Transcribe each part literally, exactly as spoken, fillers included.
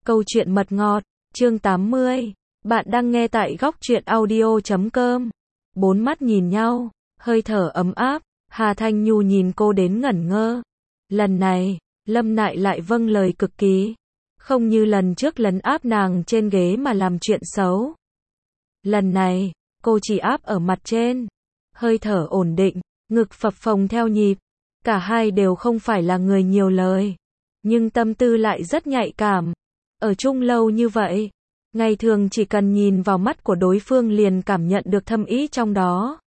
Câu chuyện mật ngọt, chương tám mươi. Bạn đang nghe tại góc truyện audio chấm com. Bốn mắt nhìn nhau, hơi thở ấm áp, Hà Thanh Nhu nhìn cô đến ngẩn ngơ. Lần này, Lâm Nại lại vâng lời cực kỳ. Không như lần trước lấn áp nàng trên ghế mà làm chuyện xấu. Lần này, cô chỉ áp ở mặt trên. Hơi thở ổn định, ngực phập phồng theo nhịp. Cả hai đều không phải là người nhiều lời. Nhưng tâm tư lại rất nhạy cảm. Ở chung lâu như vậy, ngày thường chỉ cần nhìn vào mắt của đối phương liền cảm nhận được thâm ý trong đó.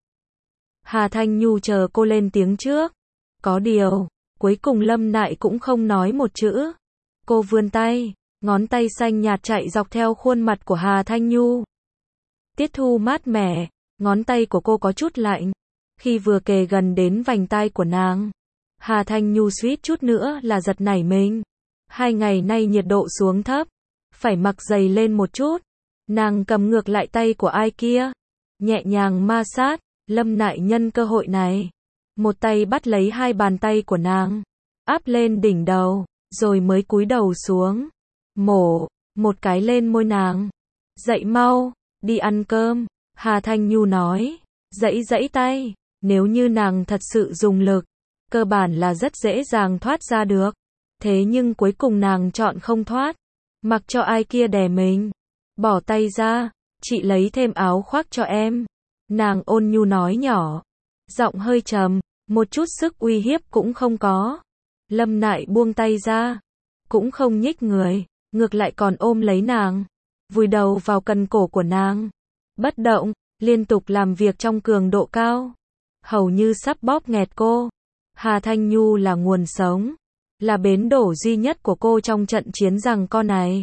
Hà Thanh Nhu chờ cô lên tiếng trước. Có điều, cuối cùng Lâm Nại cũng không nói một chữ. Cô vươn tay, ngón tay xanh nhạt chạy dọc theo khuôn mặt của Hà Thanh Nhu. Tiết thu mát mẻ, ngón tay của cô có chút lạnh. Khi vừa kề gần đến vành tai của nàng, Hà Thanh Nhu suýt chút nữa là giật nảy mình. Hai ngày nay nhiệt độ xuống thấp, phải mặc giày lên một chút. Nàng cầm ngược lại tay của ai kia, nhẹ nhàng ma sát. Lâm Nại nhân cơ hội này, một tay bắt lấy hai bàn tay của nàng, áp lên đỉnh đầu, rồi mới cúi đầu xuống, mổ một cái lên môi nàng. Dậy mau, đi ăn cơm, Hà Thanh Nhu nói, dãy dãy tay. Nếu như nàng thật sự dùng lực, cơ bản là rất dễ dàng thoát ra được. Thế nhưng cuối cùng nàng chọn không thoát, mặc cho ai kia đè mình. Bỏ tay ra, chị lấy thêm áo khoác cho em. Nàng ôn nhu nói nhỏ, giọng hơi trầm, một chút sức uy hiếp cũng không có. Lâm Nại buông tay ra, cũng không nhích người, ngược lại còn ôm lấy nàng, vùi đầu vào cần cổ của nàng. Bất động, liên tục làm việc trong cường độ cao, hầu như sắp bóp nghẹt cô. Hà Thanh Nhu là nguồn sống, là bến đổ duy nhất của cô trong trận chiến giằng co này.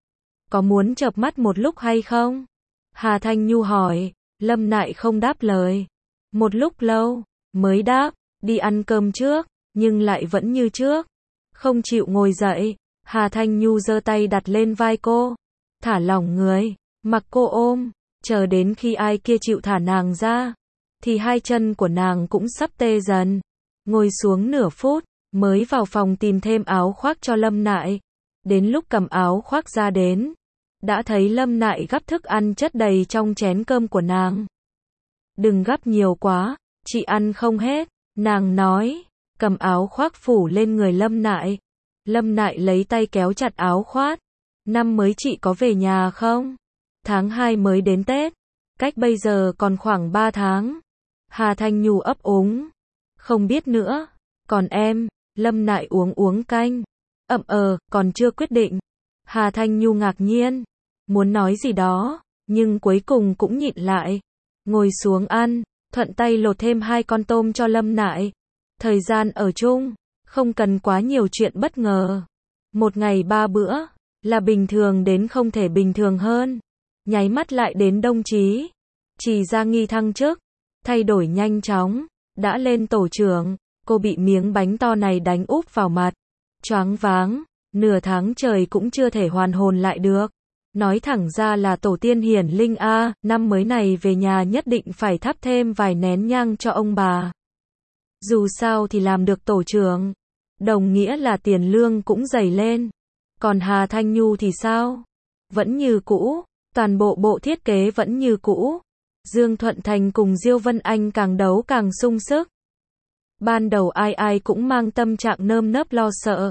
Có muốn chợp mắt một lúc hay không? Hà Thanh Nhu hỏi. Lâm Nại không đáp lời. Một lúc lâu, mới đáp, đi ăn cơm trước, nhưng lại vẫn như trước. Không chịu ngồi dậy, Hà Thanh Nhu giơ tay đặt lên vai cô. Thả lỏng người, mặc cô ôm, chờ đến khi ai kia chịu thả nàng ra, thì hai chân của nàng cũng sắp tê dần. Ngồi xuống nửa phút, mới vào phòng tìm thêm áo khoác cho Lâm Nại. Đến lúc cầm áo khoác ra đến, đã thấy Lâm Nại gắp thức ăn chất đầy trong chén cơm của nàng. Đừng gắp nhiều quá, chị ăn không hết, nàng nói, cầm áo khoác phủ lên người Lâm Nại. Lâm Nại lấy tay kéo chặt áo khoác. Năm mới chị có về nhà không? Tháng hai mới đến Tết, cách bây giờ còn khoảng ba tháng. Hà Thanh Nhu ấp úng, không biết nữa. Còn em? Lâm Nại uống uống canh, ậm ờ, còn chưa quyết định. Hà Thanh Nhu ngạc nhiên, muốn nói gì đó, nhưng cuối cùng cũng nhịn lại. Ngồi xuống ăn, thuận tay lột thêm hai con tôm cho Lâm Nại. Thời gian ở chung, không cần quá nhiều chuyện bất ngờ. Một ngày ba bữa, là bình thường đến không thể bình thường hơn. Nháy mắt lại đến Đông Chí. Chỉ ra nghi thăng chức, thay đổi nhanh chóng, đã lên tổ trưởng, cô bị miếng bánh to này đánh úp vào mặt. Choáng váng, nửa tháng trời cũng chưa thể hoàn hồn lại được. Nói thẳng ra là tổ tiên hiển linh a, năm mới này về nhà nhất định phải thắp thêm vài nén nhang cho ông bà. Dù sao thì làm được tổ trưởng, đồng nghĩa là tiền lương cũng dày lên. Còn Hà Thanh Nhu thì sao? Vẫn như cũ, toàn bộ bộ thiết kế vẫn như cũ. Dương Thuận Thành cùng Diêu Vân Anh càng đấu càng sung sức. Ban đầu ai ai cũng mang tâm trạng nơm nớp lo sợ,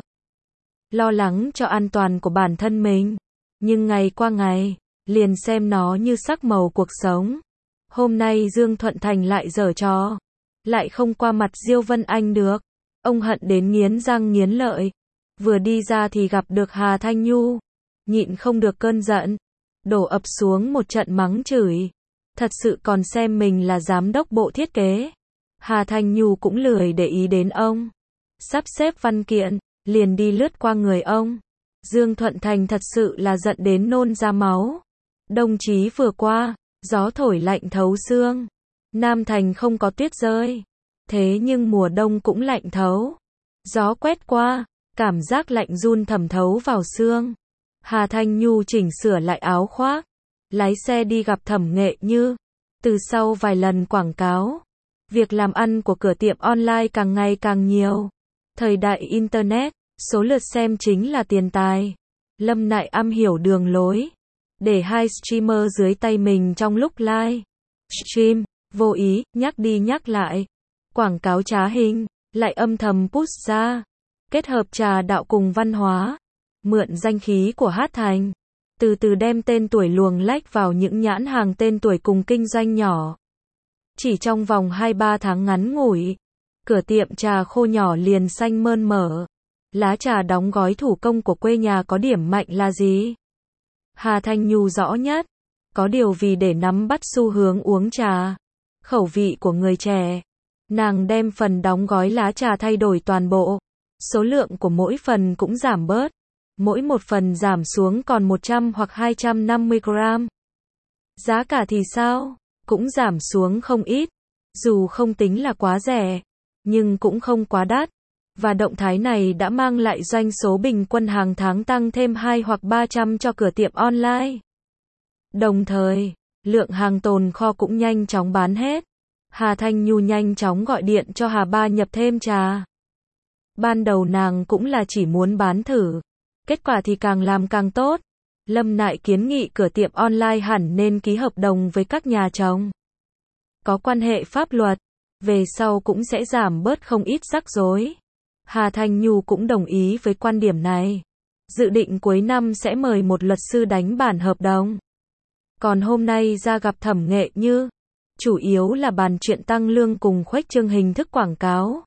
lo lắng cho an toàn của bản thân mình. Nhưng ngày qua ngày, liền xem nó như sắc màu cuộc sống. Hôm nay Dương Thuận Thành lại giở trò, lại không qua mặt Diêu Vân Anh được. Ông hận đến nghiến răng nghiến lợi. Vừa đi ra thì gặp được Hà Thanh Nhu, nhịn không được cơn giận, đổ ập xuống một trận mắng chửi. Thật sự còn xem mình là giám đốc bộ thiết kế. Hà Thanh Nhu cũng lười để ý đến ông. Sắp xếp văn kiện, liền đi lướt qua người ông. Dương Thuận Thành thật sự là giận đến nôn ra máu. Đông Chí vừa qua, gió thổi lạnh thấu xương. Nam Thành không có tuyết rơi, thế nhưng mùa đông cũng lạnh thấu. Gió quét qua, cảm giác lạnh run thẩm thấu vào xương. Hà Thanh Nhu chỉnh sửa lại áo khoác, lái xe đi gặp Thẩm Nghệ Như. Từ sau vài lần quảng cáo, việc làm ăn của cửa tiệm online càng ngày càng nhiều. Thời đại Internet, số lượt xem chính là tiền tài. Lâm Nại am hiểu đường lối. Để hai streamer dưới tay mình trong lúc live stream, vô ý, nhắc đi nhắc lại. Quảng cáo trá hình, lại âm thầm push ra. Kết hợp trà đạo cùng văn hóa. Mượn danh khí của Hát Thành. Từ từ đem tên tuổi luồng lách vào những nhãn hàng tên tuổi cùng kinh doanh nhỏ. Chỉ trong vòng hai ba tháng ngắn ngủi, cửa tiệm trà khô nhỏ liền xanh mơn mởn. Lá trà đóng gói thủ công của quê nhà có điểm mạnh là gì? Hà Thanh Nhu rõ nhất. Có điều vì để nắm bắt xu hướng uống trà, khẩu vị của người trẻ, nàng đem phần đóng gói lá trà thay đổi toàn bộ. Số lượng của mỗi phần cũng giảm bớt. Mỗi một phần giảm xuống còn một trăm hoặc hai trăm năm mươi gram. Giá cả thì sao? Cũng giảm xuống không ít. Dù không tính là quá rẻ, nhưng cũng không quá đắt. Và động thái này đã mang lại doanh số bình quân hàng tháng tăng thêm hai hoặc ba trăm cho cửa tiệm online. Đồng thời, lượng hàng tồn kho cũng nhanh chóng bán hết. Hà Thanh Nhu nhanh chóng gọi điện cho Hà Ba nhập thêm trà. Ban đầu nàng cũng là chỉ muốn bán thử. Kết quả thì càng làm càng tốt. Lâm Nại kiến nghị cửa tiệm online hẳn nên ký hợp đồng với các nhà trồng. Có quan hệ pháp luật, về sau cũng sẽ giảm bớt không ít rắc rối. Hà Thanh Nhu cũng đồng ý với quan điểm này. Dự định cuối năm sẽ mời một luật sư đánh bản hợp đồng. Còn hôm nay ra gặp Thẩm Nghệ Như, chủ yếu là bàn chuyện tăng lương cùng khuếch trương hình thức quảng cáo.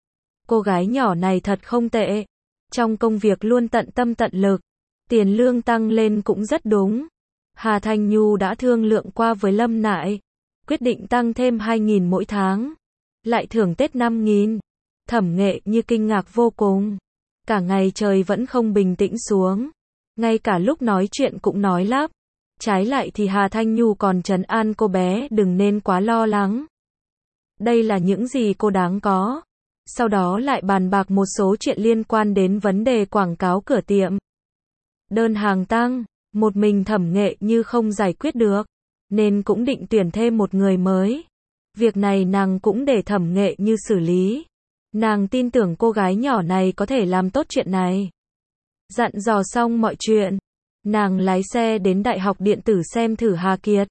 Cô gái nhỏ này thật không tệ. Trong công việc luôn tận tâm tận lực. Tiền lương tăng lên cũng rất đúng. Hà Thanh Nhu đã thương lượng qua với Lâm Nại. Quyết định tăng thêm hai nghìn mỗi tháng. Lại thưởng Tết năm nghìn. Thẩm Nghệ Như kinh ngạc vô cùng. Cả ngày trời vẫn không bình tĩnh xuống. Ngay cả lúc nói chuyện cũng nói lắp. Trái lại thì Hà Thanh Nhu còn trấn an cô bé đừng nên quá lo lắng. Đây là những gì cô đáng có. Sau đó lại bàn bạc một số chuyện liên quan đến vấn đề quảng cáo cửa tiệm. Đơn hàng tăng, một mình Thẩm Nghệ Như không giải quyết được, nên cũng định tuyển thêm một người mới. Việc này nàng cũng để Thẩm Nghệ Như xử lý. Nàng tin tưởng cô gái nhỏ này có thể làm tốt chuyện này. Dặn dò xong mọi chuyện, nàng lái xe đến Đại học Điện tử xem thử Hà Kiệt.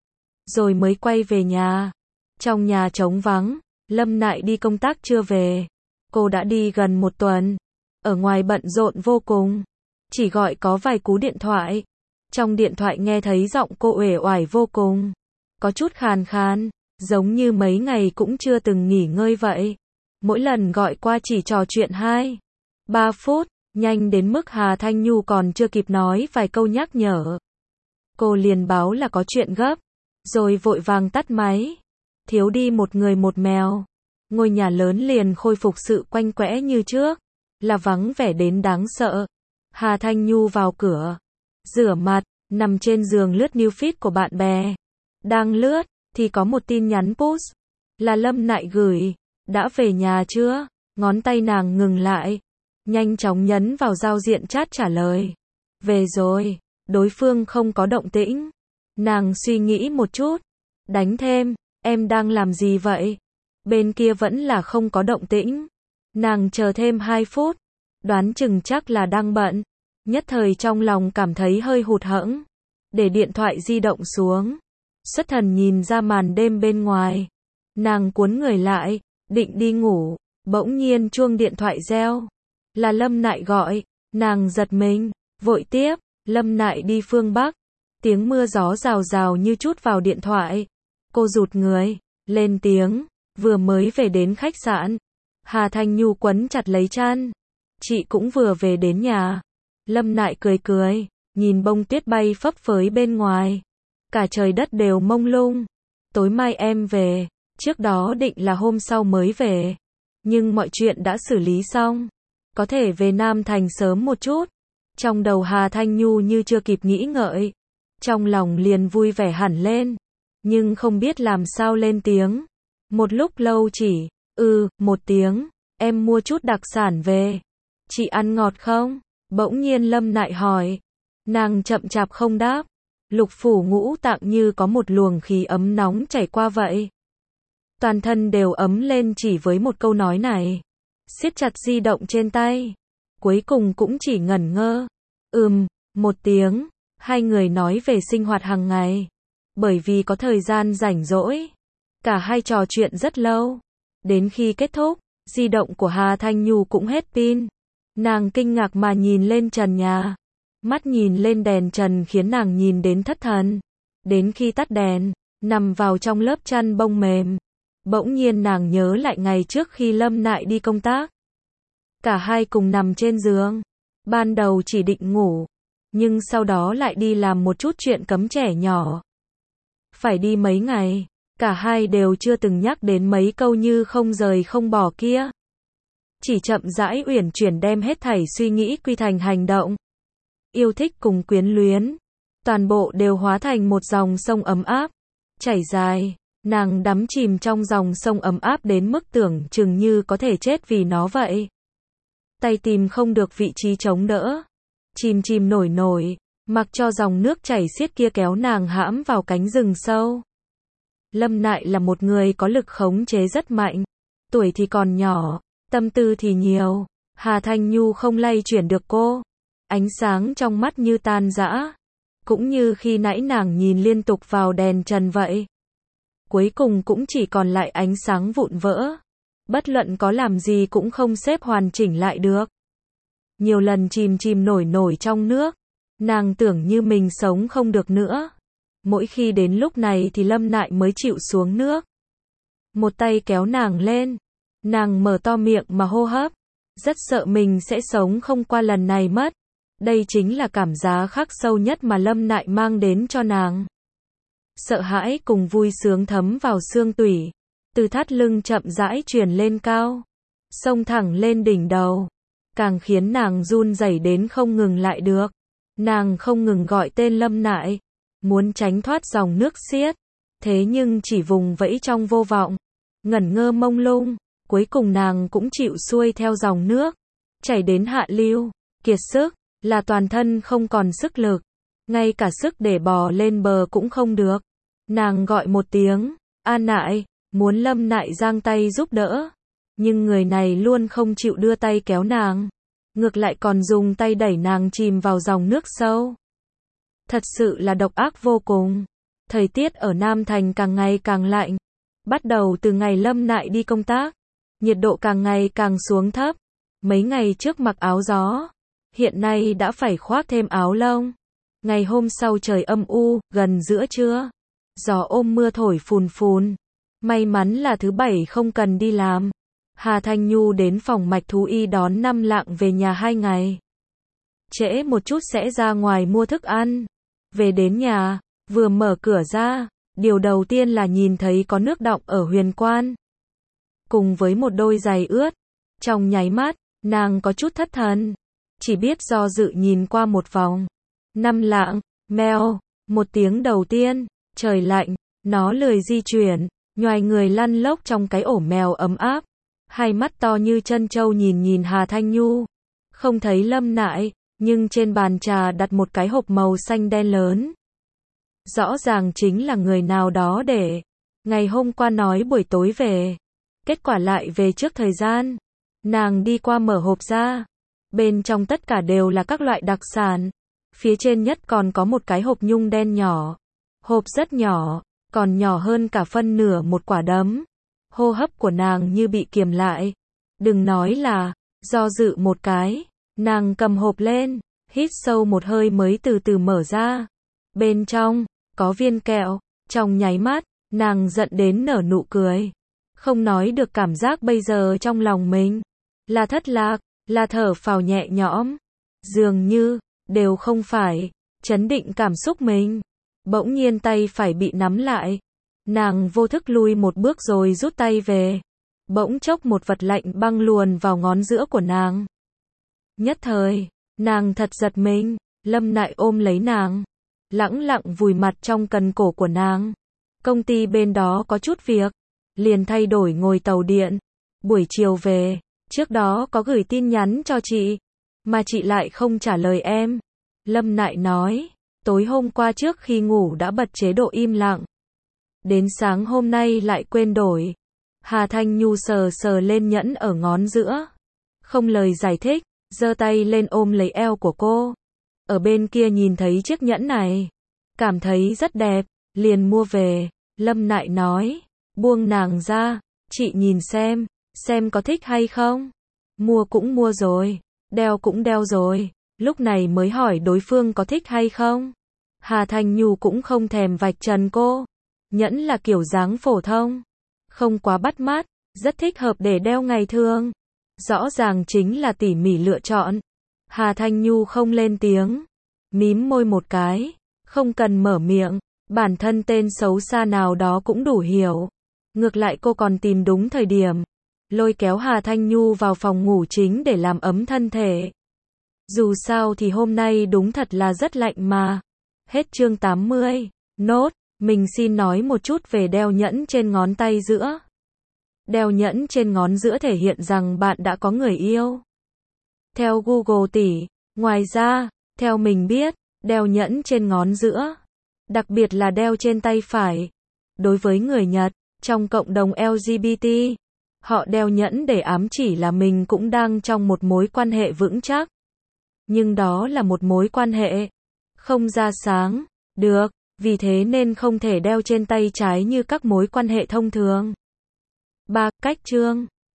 Rồi mới quay về nhà. Trong nhà trống vắng, Lâm Nại đi công tác chưa về. Cô đã đi gần một tuần. Ở ngoài bận rộn vô cùng. Chỉ gọi có vài cú điện thoại. Trong điện thoại nghe thấy giọng cô uể oải vô cùng. Có chút khàn khàn, giống như mấy ngày cũng chưa từng nghỉ ngơi vậy. Mỗi lần gọi qua chỉ trò chuyện hai, ba phút, nhanh đến mức Hà Thanh Nhu còn chưa kịp nói vài câu nhắc nhở. Cô liền báo là có chuyện gấp, rồi vội vàng tắt máy. Thiếu đi một người một mèo. Ngôi nhà lớn liền khôi phục sự quanh quẽ như trước, là vắng vẻ đến đáng sợ. Hà Thanh Nhu vào cửa, rửa mặt, nằm trên giường lướt news feed của bạn bè. Đang lướt, thì có một tin nhắn push, là Lâm Nại gửi. Đã về nhà chưa? Ngón tay nàng ngừng lại. Nhanh chóng nhấn vào giao diện chat trả lời. Về rồi. Đối phương không có động tĩnh. Nàng suy nghĩ một chút. Đánh thêm. Em đang làm gì vậy? Bên kia vẫn là không có động tĩnh. Nàng chờ thêm hai phút. Đoán chừng chắc là đang bận. Nhất thời trong lòng cảm thấy hơi hụt hẫng. Để điện thoại di động xuống. Xuất thần nhìn ra màn đêm bên ngoài. Nàng cuốn người lại. Định đi ngủ, bỗng nhiên chuông điện thoại reo. Là Lâm Nại gọi, nàng giật mình, vội tiếp, Lâm Nại đi phương Bắc. Tiếng mưa gió rào rào như chút vào điện thoại. Cô rụt người, lên tiếng, vừa mới về đến khách sạn. Hà Thanh Nhu quấn chặt lấy chăn. Chị cũng vừa về đến nhà. Lâm Nại cười cười, nhìn bông tuyết bay phấp phới bên ngoài. Cả trời đất đều mông lung. Tối mai em về. Trước đó định là hôm sau mới về. Nhưng mọi chuyện đã xử lý xong. Có thể về Nam Thành sớm một chút. Trong đầu Hà Thanh Nhu như chưa kịp nghĩ ngợi. Trong lòng liền vui vẻ hẳn lên. Nhưng không biết làm sao lên tiếng. Một lúc lâu chỉ, ừ, một tiếng. Em mua chút đặc sản về. Chị ăn ngọt không? Bỗng nhiên Lâm Nại hỏi. Nàng chậm chạp không đáp. Lục phủ ngũ tạng như có một luồng khí ấm nóng chảy qua vậy. Toàn thân đều ấm lên chỉ với một câu nói này. Siết chặt di động trên tay. Cuối cùng cũng chỉ ngẩn ngơ. Ừm, Một tiếng, hai người nói về sinh hoạt hàng ngày. Bởi vì có thời gian rảnh rỗi, cả hai trò chuyện rất lâu. Đến khi kết thúc, di động của Hà Thanh Nhu cũng hết pin. Nàng kinh ngạc mà nhìn lên trần nhà. Mắt nhìn lên đèn trần khiến nàng nhìn đến thất thần. Đến khi tắt đèn, nằm vào trong lớp chăn bông mềm. Bỗng nhiên nàng nhớ lại ngày trước khi Lâm Nại đi công tác. Cả hai cùng nằm trên giường. Ban đầu chỉ định ngủ, nhưng sau đó lại đi làm một chút chuyện cấm trẻ nhỏ. Phải đi mấy ngày, cả hai đều chưa từng nhắc đến mấy câu như không rời không bỏ kia. Chỉ chậm rãi uyển chuyển đem hết thảy suy nghĩ quy thành hành động. Yêu thích cùng quyến luyến, toàn bộ đều hóa thành một dòng sông ấm áp, chảy dài. Nàng đắm chìm trong dòng sông ấm áp đến mức tưởng chừng như có thể chết vì nó vậy. Tay tìm không được vị trí chống đỡ. Chìm chìm nổi nổi, mặc cho dòng nước chảy xiết kia kéo nàng hãm vào cánh rừng sâu. Lâm Nại là một người có lực khống chế rất mạnh. Tuổi thì còn nhỏ, tâm tư thì nhiều. Hà Thanh Nhu không lay chuyển được cô. Ánh sáng trong mắt như tan rã. Cũng như khi nãy nàng nhìn liên tục vào đèn trần vậy. Cuối cùng cũng chỉ còn lại ánh sáng vụn vỡ. Bất luận có làm gì cũng không xếp hoàn chỉnh lại được. Nhiều lần chìm chìm nổi nổi trong nước. Nàng tưởng như mình sống không được nữa. Mỗi khi đến lúc này thì Lâm Nại mới chịu xuống nước. Một tay kéo nàng lên. Nàng mở to miệng mà hô hấp. Rất sợ mình sẽ sống không qua lần này mất. Đây chính là cảm giác khắc sâu nhất mà Lâm Nại mang đến cho nàng. Sợ hãi cùng vui sướng thấm vào xương tủy. Từ thắt lưng chậm rãi truyền lên cao. Xông thẳng lên đỉnh đầu. Càng khiến nàng run rẩy đến không ngừng lại được. Nàng không ngừng gọi tên Lâm Nại. Muốn tránh thoát dòng nước xiết. Thế nhưng chỉ vùng vẫy trong vô vọng. Ngẩn ngơ mông lung. Cuối cùng nàng cũng chịu xuôi theo dòng nước. Chảy đến hạ lưu. Kiệt sức. Là toàn thân không còn sức lực. Ngay cả sức để bò lên bờ cũng không được. Nàng gọi một tiếng. An Nại. Muốn Lâm Nại giang tay giúp đỡ. Nhưng người này luôn không chịu đưa tay kéo nàng. Ngược lại còn dùng tay đẩy nàng chìm vào dòng nước sâu. Thật sự là độc ác vô cùng. Thời tiết ở Nam Thành càng ngày càng lạnh. Bắt đầu từ ngày Lâm Nại đi công tác. Nhiệt độ càng ngày càng xuống thấp. Mấy ngày trước mặc áo gió. Hiện nay đã phải khoác thêm áo lông. Ngày hôm sau trời âm u, gần giữa trưa. Gió ôm mưa thổi phùn phùn. May mắn là thứ bảy không cần đi làm. Hà Thanh Nhu đến phòng mạch thú y đón Năm Lạng về nhà hai ngày. Trễ một chút sẽ ra ngoài mua thức ăn. Về đến nhà, vừa mở cửa ra, điều đầu tiên là nhìn thấy có nước đọng ở huyền quan. Cùng với một đôi giày ướt. Trong nháy mắt, nàng có chút thất thần. Chỉ biết do dự nhìn qua một vòng. Năm Lạng, mèo, một tiếng đầu tiên, trời lạnh, nó lười di chuyển, nhoài người lăn lóc trong cái ổ mèo ấm áp. Hai mắt to như chân trâu nhìn nhìn Hà Thanh Nhu. Không thấy Lâm Nại, nhưng trên bàn trà đặt một cái hộp màu xanh đen lớn. Rõ ràng chính là người nào đó để. Ngày hôm qua nói buổi tối về. Kết quả lại về trước thời gian. Nàng đi qua mở hộp ra. Bên trong tất cả đều là các loại đặc sản. Phía trên nhất còn có một cái hộp nhung đen nhỏ. Hộp rất nhỏ, còn nhỏ hơn cả phân nửa một quả đấm. Hô hấp của nàng như bị kiềm lại. Đừng nói là, do dự một cái. Nàng cầm hộp lên, hít sâu một hơi mới từ từ mở ra. Bên trong, có viên kẹo. Trong nháy mắt, nàng giận đến nở nụ cười. Không nói được cảm giác bây giờ trong lòng mình. Là thất lạc, là thở phào nhẹ nhõm. Dường như, đều không phải. Chấn định cảm xúc mình. Bỗng nhiên tay phải bị nắm lại. Nàng vô thức lui một bước rồi rút tay về. Bỗng chốc một vật lạnh băng luồn vào ngón giữa của nàng. Nhất thời, nàng thật giật mình. Lâm Nại ôm lấy nàng. Lẳng lặng vùi mặt trong cần cổ của nàng. Công ty bên đó có chút việc. Liền thay đổi ngồi tàu điện. Buổi chiều về. Trước đó có gửi tin nhắn cho chị. Mà chị lại không trả lời em. Lâm Nại nói. Tối hôm qua trước khi ngủ đã bật chế độ im lặng. Đến sáng hôm nay lại quên đổi. Hà Thanh Nhu sờ sờ lên nhẫn ở ngón giữa. Không lời giải thích. Giơ tay lên ôm lấy eo của cô. ở bên kia nhìn thấy chiếc nhẫn này, cảm thấy rất đẹp, liền mua về. Lâm Nại nói, buông nàng ra, chị nhìn xem, xem có thích hay không. Mua cũng mua rồi, đeo cũng đeo rồi, lúc này mới hỏi đối phương có thích hay không. Hà Thanh Nhu cũng không thèm vạch trần cô. Nhẫn là kiểu dáng phổ thông, không quá bắt mắt, rất thích hợp để đeo ngày thường. Rõ ràng chính là tỉ mỉ lựa chọn. Hà Thanh Nhu không lên tiếng, mím môi một cái, không cần mở miệng, bản thân tên xấu xa nào đó cũng đủ hiểu. Ngược lại cô còn tìm đúng thời điểm, lôi kéo Hà Thanh Nhu vào phòng ngủ chính để làm ấm thân thể. Dù sao thì hôm nay đúng thật là rất lạnh mà. Hết chương tám mươi. Nốt, mình xin nói một chút về đeo nhẫn trên ngón tay giữa. Đeo nhẫn trên ngón giữa thể hiện rằng bạn đã có người yêu. Theo Google tỷ, ngoài ra, theo mình biết, đeo nhẫn trên ngón giữa, đặc biệt là đeo trên tay phải. Đối với người Nhật, trong cộng đồng L G B T, họ đeo nhẫn để ám chỉ là mình cũng đang trong một mối quan hệ vững chắc. Nhưng đó là một mối quan hệ không ra sáng được, vì thế nên không thể đeo trên tay trái như các mối quan hệ thông thường. ba. Cách chương